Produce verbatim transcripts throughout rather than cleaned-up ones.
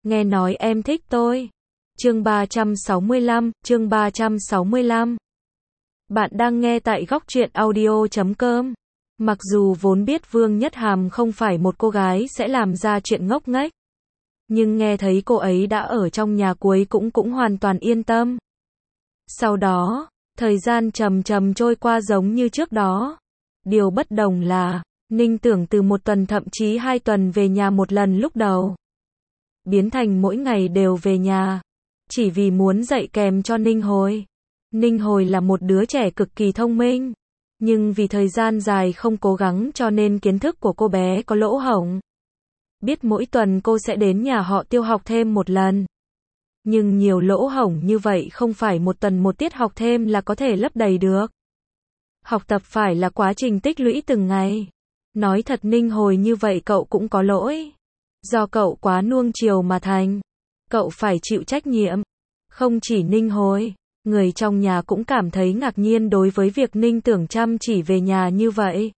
nghe nói em thích tôi. Chương ba trăm sáu mươi lăm, chương ba trăm sáu mươi lăm. Bạn đang nghe tại góc truyện audio chấm com. Mặc dù vốn biết Vương Nhất Hàm không phải một cô gái sẽ làm ra chuyện ngốc nghếch, nhưng nghe thấy cô ấy đã ở trong nhà cuối cũng cũng hoàn toàn yên tâm. Sau đó, thời gian chậm chậm trôi qua giống như trước đó. Điều bất đồng là, Ninh Tưởng từ một tuần thậm chí hai tuần về nhà một lần lúc đầu, biến thành mỗi ngày đều về nhà, chỉ vì muốn dạy kèm cho Ninh Hồi. Ninh Hồi là một đứa trẻ cực kỳ thông minh, nhưng vì thời gian dài không cố gắng cho nên kiến thức của cô bé có lỗ hổng. Biết mỗi tuần cô sẽ đến nhà họ Tiêu học thêm một lần, nhưng nhiều lỗ hổng như vậy không phải một tuần một tiết học thêm là có thể lấp đầy được. Học tập phải là quá trình tích lũy từng ngày. Nói thật Ninh Hồi như vậy cậu cũng có lỗi. Do cậu quá nuông chiều mà thành. Cậu phải chịu trách nhiệm. Không chỉ Ninh Hồi, người trong nhà cũng cảm thấy ngạc nhiên đối với việc Ninh Tưởng chăm chỉ về nhà như vậy.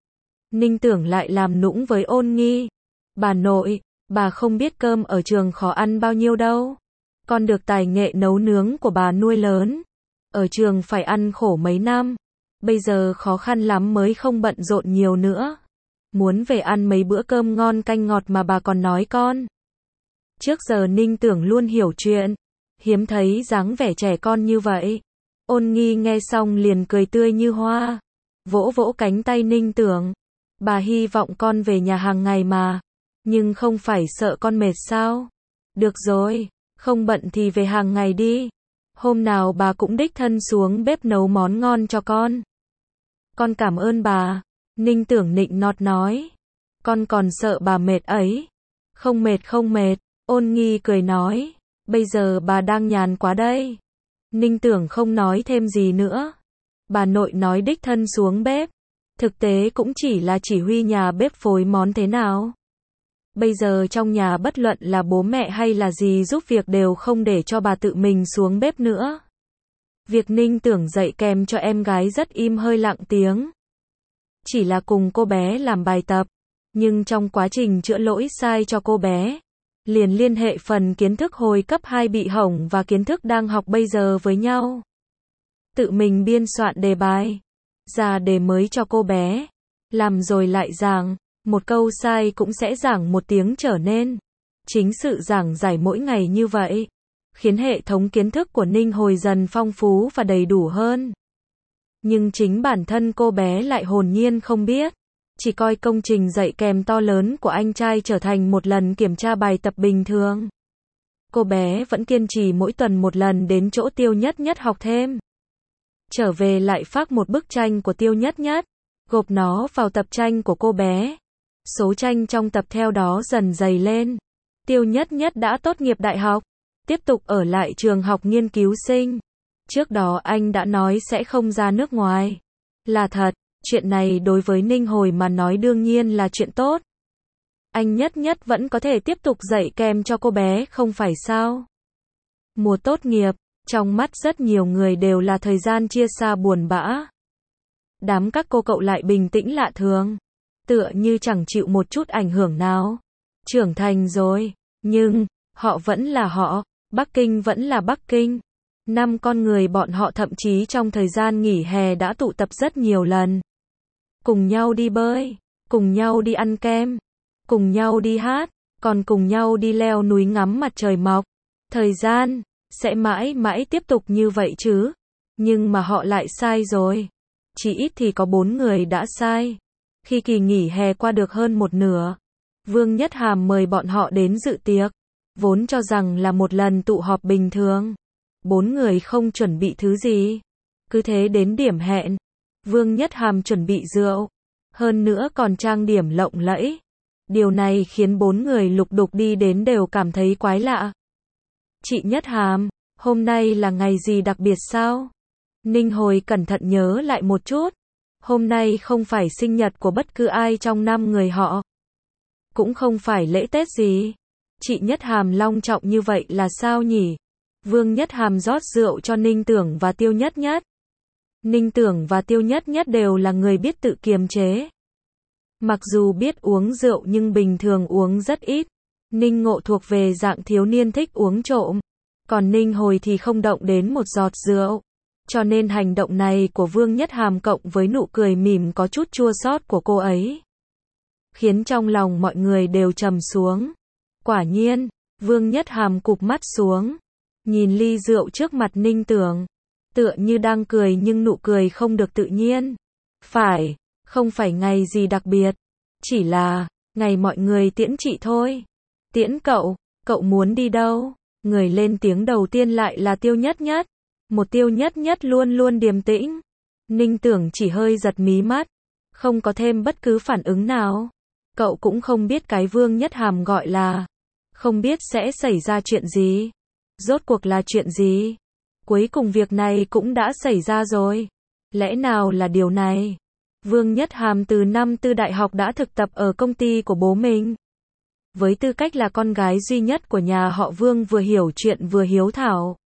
Ninh Tưởng lại làm nũng với Ôn Nghi. Bà nội, bà không biết cơm ở trường khó ăn bao nhiêu đâu. Con được tài nghệ nấu nướng của bà nuôi lớn. Ở trường phải ăn khổ mấy năm. Bây giờ khó khăn lắm mới không bận rộn nhiều nữa. Muốn về ăn mấy bữa cơm ngon canh ngọt mà bà còn nói con. Trước giờ Ninh Tưởng luôn hiểu chuyện. Hiếm thấy dáng vẻ trẻ con như vậy. Ôn Nghi nghe xong liền cười tươi như hoa. Vỗ vỗ cánh tay Ninh Tưởng. Bà hy vọng con về nhà hàng ngày mà. Nhưng không phải sợ con mệt sao? Được rồi, không bận thì về hàng ngày đi. Hôm nào bà cũng đích thân xuống bếp nấu món ngon cho con. Con cảm ơn bà. Ninh Tưởng nịnh nọt nói. Con còn sợ bà mệt ấy. Không mệt không mệt. Ôn Nghi cười nói. Bây giờ bà đang nhàn quá đây. Ninh Tưởng không nói thêm gì nữa. Bà nội nói đích thân xuống bếp. Thực tế cũng chỉ là chỉ huy nhà bếp phối món thế nào. Bây giờ trong nhà bất luận là bố mẹ hay là gì giúp việc đều không để cho bà tự mình xuống bếp nữa. Việc Ninh Tưởng dạy kèm cho em gái rất im hơi lặng tiếng. Chỉ là cùng cô bé làm bài tập, nhưng trong quá trình chữa lỗi sai cho cô bé, liền liên hệ phần kiến thức hồi cấp hai bị hỏng và kiến thức đang học bây giờ với nhau. Tự mình biên soạn đề bài, ra đề mới cho cô bé, làm rồi lại giảng, một câu sai cũng sẽ giảng một tiếng trở nên. Chính sự giảng giải mỗi ngày như vậy, khiến hệ thống kiến thức của Ninh Hồi dần phong phú và đầy đủ hơn. Nhưng chính bản thân cô bé lại hồn nhiên không biết, chỉ coi công trình dạy kèm to lớn của anh trai trở thành một lần kiểm tra bài tập bình thường. Cô bé vẫn kiên trì mỗi tuần một lần đến chỗ Tiêu Nhất Nhất học thêm. Trở về lại phác một bức tranh của Tiêu Nhất Nhất, gộp nó vào tập tranh của cô bé. Số tranh trong tập theo đó dần dày lên. Tiêu Nhất Nhất đã tốt nghiệp đại học, tiếp tục ở lại trường học nghiên cứu sinh. Trước đó anh đã nói sẽ không ra nước ngoài. Là thật, chuyện này đối với Ninh Hồi mà nói đương nhiên là chuyện tốt. Anh Nhất Nhất vẫn có thể tiếp tục dạy kèm cho cô bé không phải sao? Mùa tốt nghiệp, trong mắt rất nhiều người đều là thời gian chia xa buồn bã. Đám các cô cậu lại bình tĩnh lạ thường, tựa như chẳng chịu một chút ảnh hưởng nào. Trưởng thành rồi, nhưng họ vẫn là họ, Bắc Kinh vẫn là Bắc Kinh. Năm con người bọn họ thậm chí trong thời gian nghỉ hè đã tụ tập rất nhiều lần. Cùng nhau đi bơi, cùng nhau đi ăn kem, cùng nhau đi hát, còn cùng nhau đi leo núi ngắm mặt trời mọc. Thời gian sẽ mãi mãi tiếp tục như vậy chứ. Nhưng mà họ lại sai rồi. Chỉ ít thì có bốn người đã sai. Khi kỳ nghỉ hè qua được hơn một nửa, Vương Nhất Hàm mời bọn họ đến dự tiệc, vốn cho rằng là một lần tụ họp bình thường. Bốn người không chuẩn bị thứ gì. Cứ thế đến điểm hẹn, Vương Nhất Hàm chuẩn bị rượu, hơn nữa còn trang điểm lộng lẫy. Điều này khiến bốn người lục đục đi đến đều cảm thấy quái lạ. Chị Nhất Hàm, hôm nay là ngày gì đặc biệt sao? Ninh Hồi cẩn thận nhớ lại một chút. Hôm nay không phải sinh nhật của bất cứ ai trong năm người họ. Cũng không phải lễ Tết gì. Chị Nhất Hàm long trọng như vậy là sao nhỉ? Vương Nhất Hàm rót rượu cho Ninh Tưởng và Tiêu Nhất Nhất. Ninh Tưởng và Tiêu Nhất Nhất đều là người biết tự kiềm chế. Mặc dù biết uống rượu nhưng bình thường uống rất ít. Ninh Ngộ thuộc về dạng thiếu niên thích uống trộm, còn Ninh Hồi thì không động đến một giọt rượu. Cho nên hành động này của Vương Nhất Hàm cộng với nụ cười mỉm có chút chua xót của cô ấy, khiến trong lòng mọi người đều trầm xuống. Quả nhiên, Vương Nhất Hàm cụp mắt xuống, nhìn ly rượu trước mặt Ninh Tưởng, tựa như đang cười nhưng nụ cười không được tự nhiên. Phải, không phải ngày gì đặc biệt, chỉ là ngày mọi người tiễn chị thôi. Tiễn cậu, cậu muốn đi đâu? Người lên tiếng đầu tiên lại là Tiêu Nhất Nhất. Một Tiêu Nhất Nhất luôn luôn điềm tĩnh. Ninh Tưởng chỉ hơi giật mí mắt, không có thêm bất cứ phản ứng nào. Cậu cũng không biết cái Vương Nhất Hàm gọi là, không biết sẽ xảy ra chuyện gì. Rốt cuộc là chuyện gì? Cuối cùng việc này cũng đã xảy ra rồi. Lẽ nào là điều này? Vương Nhất Hàm từ năm tư đại học đã thực tập ở công ty của bố mình. Với tư cách là con gái duy nhất của nhà họ Vương, vừa hiểu chuyện vừa hiếu thảo.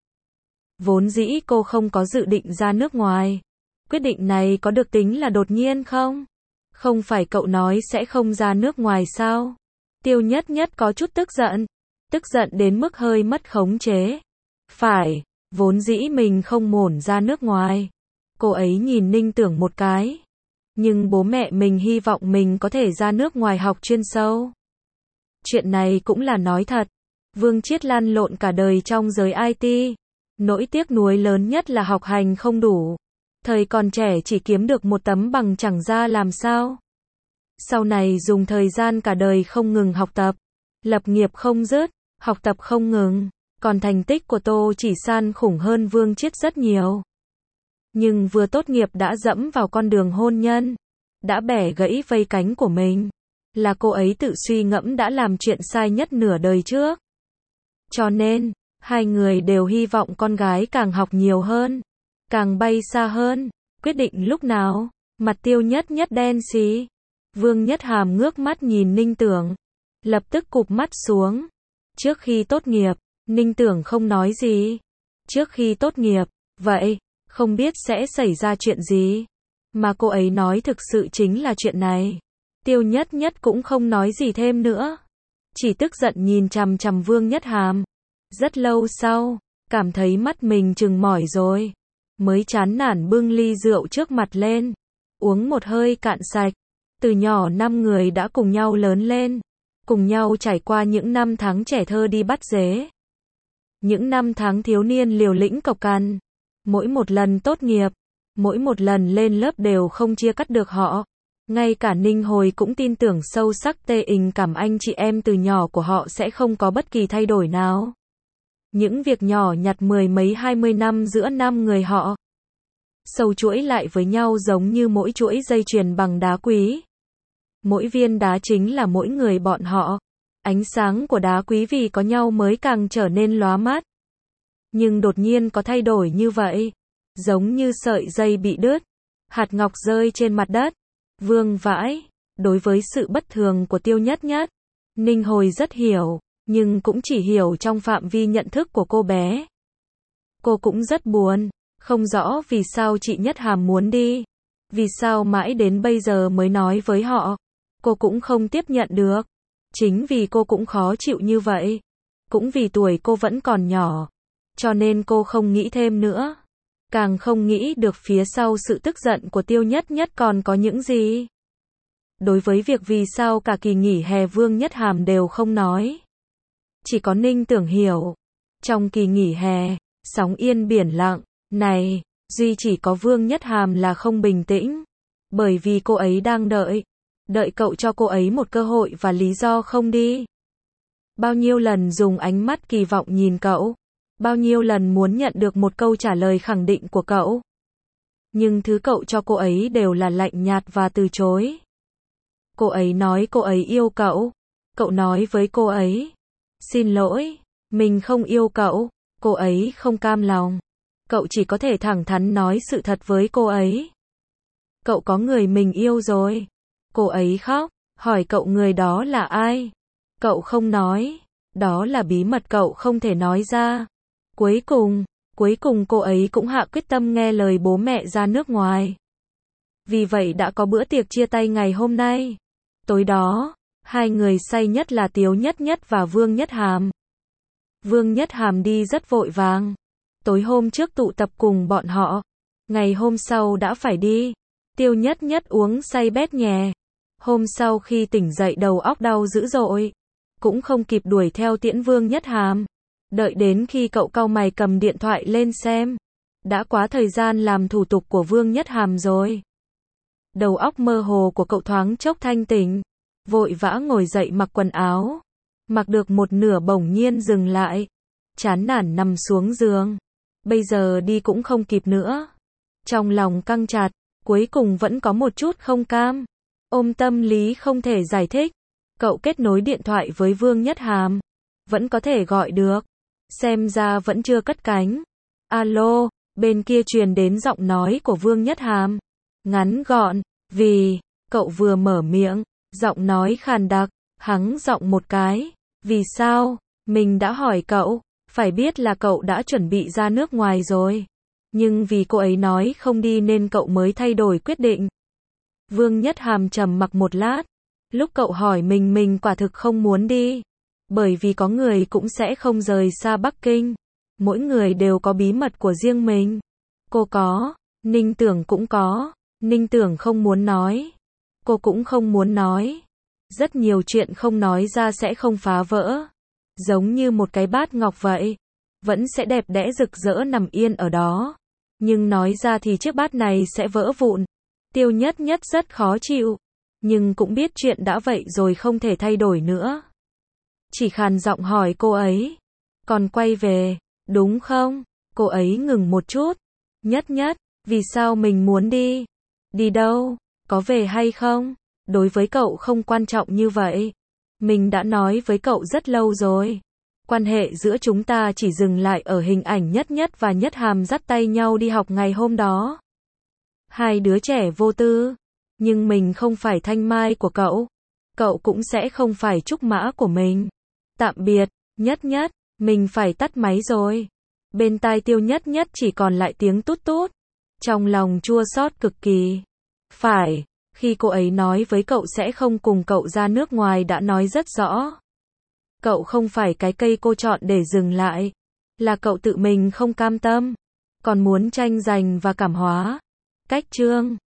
Vốn dĩ cô không có dự định ra nước ngoài. Quyết định này có được tính là đột nhiên không? Không phải cậu nói sẽ không ra nước ngoài sao? Tiêu Nhất Nhất có chút tức giận. Tức giận đến mức hơi mất khống chế. Phải, vốn dĩ mình không muốn ra nước ngoài. Cô ấy nhìn Ninh Tưởng một cái. Nhưng bố mẹ mình hy vọng mình có thể ra nước ngoài học chuyên sâu. Chuyện này cũng là nói thật. Vương Chiết lăn lộn cả đời trong giới i tê. Nỗi tiếc nuối lớn nhất là học hành không đủ. Thời còn trẻ chỉ kiếm được một tấm bằng chẳng ra làm sao. Sau này dùng thời gian cả đời không ngừng học tập. Lập nghiệp không dứt, học tập không ngừng. Còn thành tích của Tô Chỉ San khủng hơn Vương Chiết rất nhiều. Nhưng vừa tốt nghiệp đã dẫm vào con đường hôn nhân. Đã bẻ gãy vây cánh của mình. Là cô ấy tự suy ngẫm đã làm chuyện sai nhất nửa đời trước. Cho nên, hai người đều hy vọng con gái càng học nhiều hơn, càng bay xa hơn. Quyết định lúc nào? Mặt Tiêu Nhất Nhất đen xí. Vương Nhất Hàm ngước mắt nhìn Ninh Tưởng, lập tức cụp mắt xuống. Trước khi tốt nghiệp, Ninh Tưởng không nói gì. Trước khi tốt nghiệp, vậy, không biết sẽ xảy ra chuyện gì. Mà cô ấy nói thực sự chính là chuyện này. Tiêu Nhất Nhất cũng không nói gì thêm nữa. Chỉ tức giận nhìn chằm chằm Vương Nhất Hàm. Rất lâu sau, cảm thấy mắt mình chừng mỏi rồi. Mới chán nản bưng ly rượu trước mặt lên. Uống một hơi cạn sạch. Từ nhỏ năm người đã cùng nhau lớn lên. Cùng nhau trải qua những năm tháng trẻ thơ đi bắt dế. Những năm tháng thiếu niên liều lĩnh cộc cằn. Mỗi một lần tốt nghiệp, mỗi một lần lên lớp đều không chia cắt được họ. Ngay cả Ninh Hồi cũng tin tưởng sâu sắc tê tình cảm anh chị em từ nhỏ của họ sẽ không có bất kỳ thay đổi nào. Những việc nhỏ nhặt mười mấy hai mươi năm giữa năm người họ. Sâu chuỗi lại với nhau giống như mỗi chuỗi dây chuyền bằng đá quý. Mỗi viên đá chính là mỗi người bọn họ. Ánh sáng của đá quý vì có nhau mới càng trở nên lóa mắt. Nhưng đột nhiên có thay đổi như vậy. Giống như sợi dây bị đứt. Hạt ngọc rơi trên mặt đất. Vương vãi. Đối với sự bất thường của Tiêu Nhất Nhất, Ninh Hồi rất hiểu. Nhưng cũng chỉ hiểu trong phạm vi nhận thức của cô bé. Cô cũng rất buồn. Không rõ vì sao chị Nhất Hàm muốn đi. Vì sao mãi đến bây giờ mới nói với họ. Cô cũng không tiếp nhận được. Chính vì cô cũng khó chịu như vậy. Cũng vì tuổi cô vẫn còn nhỏ. Cho nên cô không nghĩ thêm nữa. Càng không nghĩ được phía sau sự tức giận của Tiêu Nhất Nhất còn có những gì. Đối với việc vì sao cả kỳ nghỉ hè Vương Nhất Hàm đều không nói. Chỉ có Ninh Tưởng hiểu. Trong kỳ nghỉ hè, sóng yên biển lặng, này, duy chỉ có Vương Nhất Hàm là không bình tĩnh. Bởi vì cô ấy đang đợi. Đợi cậu cho cô ấy một cơ hội và lý do không đi. Bao nhiêu lần dùng ánh mắt kỳ vọng nhìn cậu. Bao nhiêu lần muốn nhận được một câu trả lời khẳng định của cậu. Nhưng thứ cậu cho cô ấy đều là lạnh nhạt và từ chối. Cô ấy nói cô ấy yêu cậu. Cậu nói với cô ấy. Xin lỗi, mình không yêu cậu. Cô ấy không cam lòng. Cậu chỉ có thể thẳng thắn nói sự thật với cô ấy. Cậu có người mình yêu rồi. Cô ấy khóc, hỏi cậu người đó là ai. Cậu không nói. Đó là bí mật cậu không thể nói ra. Cuối cùng, cuối cùng cô ấy cũng hạ quyết tâm nghe lời bố mẹ ra nước ngoài. Vì vậy đã có bữa tiệc chia tay ngày hôm nay. Tối đó, Hai người say nhất là Tiếu Nhất Nhất và Vương Nhất Hàm. Vương Nhất Hàm đi rất vội vàng. Tối hôm trước tụ tập cùng bọn họ, ngày hôm sau đã phải đi. Tiêu Nhất Nhất uống say bét nhè. Hôm sau khi tỉnh dậy đầu óc đau dữ dội, cũng không kịp đuổi theo tiễn Vương Nhất Hàm. Đợi đến khi cậu cau mày cầm điện thoại lên xem, đã quá thời gian làm thủ tục của Vương Nhất Hàm rồi. Đầu óc mơ hồ của cậu thoáng chốc thanh tỉnh, vội vã ngồi dậy mặc quần áo. Mặc được một nửa bỗng nhiên dừng lại, chán nản nằm xuống giường. Bây giờ đi cũng không kịp nữa. Trong lòng căng chặt, cuối cùng vẫn có một chút không cam. Ôm tâm lý không thể giải thích, cậu kết nối điện thoại với Vương Nhất Hàm. Vẫn có thể gọi được. Xem ra vẫn chưa cất cánh. Alo, bên kia truyền đến giọng nói của Vương Nhất Hàm. Ngắn gọn, vì, cậu vừa mở miệng, giọng nói khàn đặc, hắng giọng một cái. Vì sao? Mình đã hỏi cậu, phải biết là cậu đã chuẩn bị ra nước ngoài rồi. Nhưng vì cô ấy nói không đi nên cậu mới thay đổi quyết định. Vương Nhất Hàm trầm mặc một lát. Lúc cậu hỏi mình mình quả thực không muốn đi. Bởi vì có người cũng sẽ không rời xa Bắc Kinh. Mỗi người đều có bí mật của riêng mình. Cô có, Ninh Tưởng cũng có. Ninh Tưởng không muốn nói. Cô cũng không muốn nói. Rất nhiều chuyện không nói ra sẽ không phá vỡ. Giống như một cái bát ngọc vậy. Vẫn sẽ đẹp đẽ rực rỡ nằm yên ở đó. Nhưng nói ra thì chiếc bát này sẽ vỡ vụn. Tiêu Nhất Nhất rất khó chịu. Nhưng cũng biết chuyện đã vậy rồi không thể thay đổi nữa. Chỉ khàn giọng hỏi cô ấy. Còn quay về, đúng không? Cô ấy ngừng một chút. Nhất Nhất, vì sao mình muốn đi? Đi đâu? Có về hay không? Đối với cậu không quan trọng như vậy. Mình đã nói với cậu rất lâu rồi. Quan hệ giữa chúng ta chỉ dừng lại ở hình ảnh Nhất Nhất và Nhất Hàm dắt tay nhau đi học ngày hôm đó. Hai đứa trẻ vô tư. Nhưng mình không phải thanh mai của cậu. Cậu cũng sẽ không phải trúc mã của mình. Tạm biệt, Nhất Nhất, mình phải tắt máy rồi. Bên tai Tiêu Nhất Nhất chỉ còn lại tiếng tút tút. Trong lòng chua xót cực kỳ. Phải, khi cô ấy nói với cậu sẽ không cùng cậu ra nước ngoài đã nói rất rõ. Cậu không phải cái cây cô chọn để dừng lại. Là cậu tự mình không cam tâm. Còn muốn tranh giành và cảm hóa. Cách chương